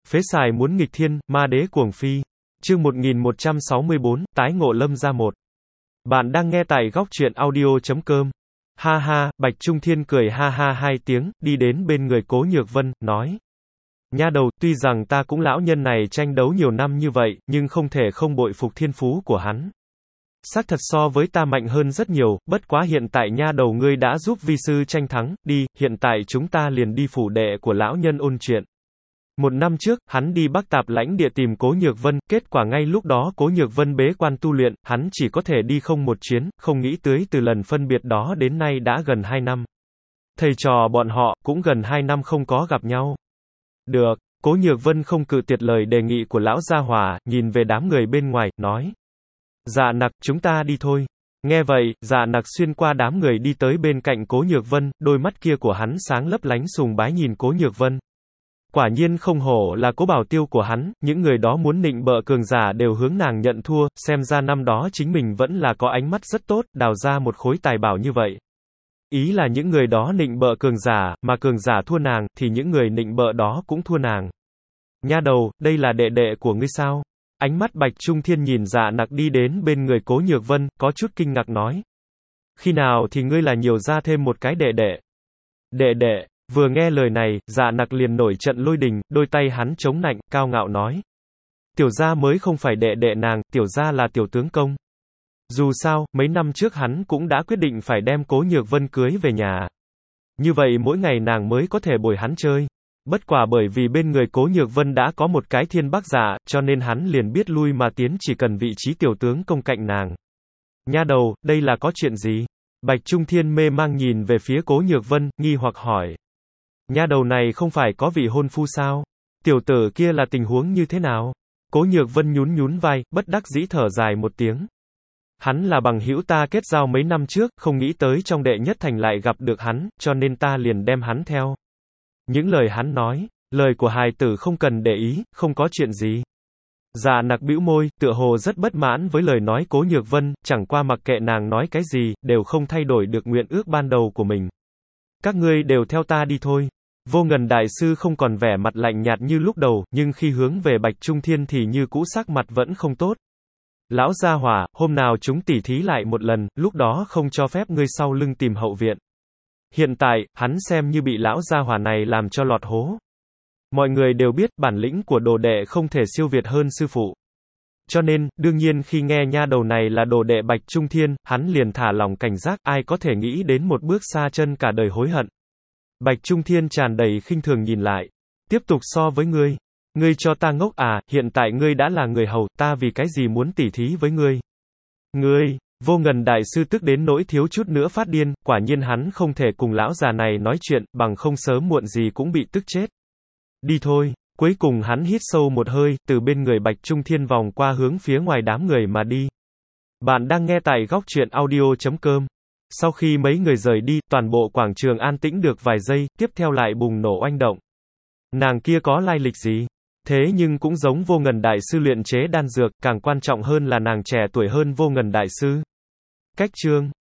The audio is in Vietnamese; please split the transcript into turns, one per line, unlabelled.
Phế xài muốn nghịch thiên, ma đế cuồng phi. Chương 1164, tái ngộ Lâm gia một. Bạn đang nghe tại góc truyện audio.com. Ha ha, Bạch Trung Thiên cười ha ha hai tiếng, đi đến bên người Cố Nhược Vân, nói. Nha đầu, tuy rằng ta cũng lão nhân này tranh đấu nhiều năm như vậy, nhưng không thể không bội phục thiên phú của hắn. Xác thật so với ta mạnh hơn rất nhiều, bất quá hiện tại nha đầu ngươi đã giúp vi sư tranh thắng, đi, hiện tại chúng ta liền đi phủ đệ của lão nhân ôn chuyện. Một năm trước, hắn đi Bắc Tạp lãnh địa tìm Cố Nhược Vân, kết quả ngay lúc đó Cố Nhược Vân bế quan tu luyện, hắn chỉ có thể đi không một chuyến, không nghĩ tới từ lần phân biệt đó đến nay đã gần 2 năm. Thầy trò bọn họ, cũng gần 2 năm không có gặp nhau. Được, Cố Nhược Vân không cự tuyệt lời đề nghị của lão gia hỏa, nhìn về đám người bên ngoài, nói. Dạ nặc, chúng ta đi thôi. Nghe vậy, dạ nặc xuyên qua đám người đi tới bên cạnh Cố Nhược Vân, đôi mắt kia của hắn sáng lấp lánh sùng bái nhìn Cố Nhược Vân. Quả nhiên không hổ là Cố bảo tiêu của hắn, những người đó muốn nịnh bợ cường giả đều hướng nàng nhận thua, xem ra năm đó chính mình vẫn là có ánh mắt rất tốt, đào ra một khối tài bảo như vậy. Ý là những người đó nịnh bợ cường giả, mà cường giả thua nàng, thì những người nịnh bợ đó cũng thua nàng. Nha đầu, đây là đệ đệ của ngươi sao? Ánh mắt Bạch Trung Thiên nhìn dạ nặc đi đến bên người Cố Nhược Vân, có chút kinh ngạc nói. Khi nào thì ngươi là nhiều ra thêm một cái đệ đệ? Đệ đệ, vừa nghe lời này, dạ nặc liền nổi trận lôi đình, đôi tay hắn chống nạnh, cao ngạo nói. Tiểu gia mới không phải đệ đệ nàng, tiểu gia là tiểu tướng công. Dù sao, mấy năm trước hắn cũng đã quyết định phải đem Cố Nhược Vân cưới về nhà. Như vậy mỗi ngày nàng mới có thể bồi hắn chơi. Bất quả bởi vì bên người Cố Nhược Vân đã có một cái thiên bắc giả, cho nên hắn liền biết lui mà tiến chỉ cần vị trí tiểu tướng công cạnh nàng. Nha đầu, đây là có chuyện gì? Bạch Trung Thiên mê mang nhìn về phía Cố Nhược Vân, nghi hoặc hỏi. Nha đầu này không phải có vị hôn phu sao? Tiểu tử kia là tình huống như thế nào? Cố Nhược Vân nhún nhún vai, bất đắc dĩ thở dài một tiếng. Hắn là bằng hữu ta kết giao mấy năm trước, không nghĩ tới trong đệ nhất thành lại gặp được hắn, cho nên ta liền đem hắn theo. Những lời hắn nói, lời của hài tử không cần để ý, không có chuyện gì. Dạ nặc bĩu môi, tựa hồ rất bất mãn với lời nói Cố Nhược Vân, chẳng qua mặc kệ nàng nói cái gì, đều không thay đổi được nguyện ước ban đầu của mình. Các ngươi đều theo ta đi thôi. Vô Ngần đại sư không còn vẻ mặt lạnh nhạt như lúc đầu, nhưng khi hướng về Bạch Trung Thiên thì như cũ sắc mặt vẫn không tốt. Lão gia hỏa, hôm nào chúng tỉ thí lại một lần, lúc đó không cho phép ngươi sau lưng tìm hậu viện. Hiện tại, hắn xem như bị lão gia hỏa này làm cho lọt hố. Mọi người đều biết, bản lĩnh của đồ đệ không thể siêu việt hơn sư phụ. Cho nên, đương nhiên khi nghe nha đầu này là đồ đệ Bạch Trung Thiên, hắn liền thả lòng cảnh giác, ai có thể nghĩ đến một bước xa chân cả đời hối hận. Bạch Trung Thiên tràn đầy khinh thường nhìn lại. Tiếp tục so với ngươi. Ngươi cho ta ngốc à, hiện tại ngươi đã là người hầu, ta vì cái gì muốn tỉ thí với ngươi? Ngươi, Vô Ngần đại sư tức đến nỗi thiếu chút nữa phát điên, quả nhiên hắn không thể cùng lão già này nói chuyện, bằng không sớm muộn gì cũng bị tức chết. Đi thôi, cuối cùng hắn hít sâu một hơi, từ bên người Bạch Trung Thiên vòng qua hướng phía ngoài đám người mà đi. Bạn đang nghe tại góc truyện audio.com. Sau khi mấy người rời đi, toàn bộ quảng trường an tĩnh được vài giây, tiếp theo lại bùng nổ oanh động. Nàng kia có lai lịch gì? Thế nhưng cũng giống Vô Ngần đại sư luyện chế đan dược, càng quan trọng hơn là nàng trẻ tuổi hơn Vô Ngần đại sư. Cách chương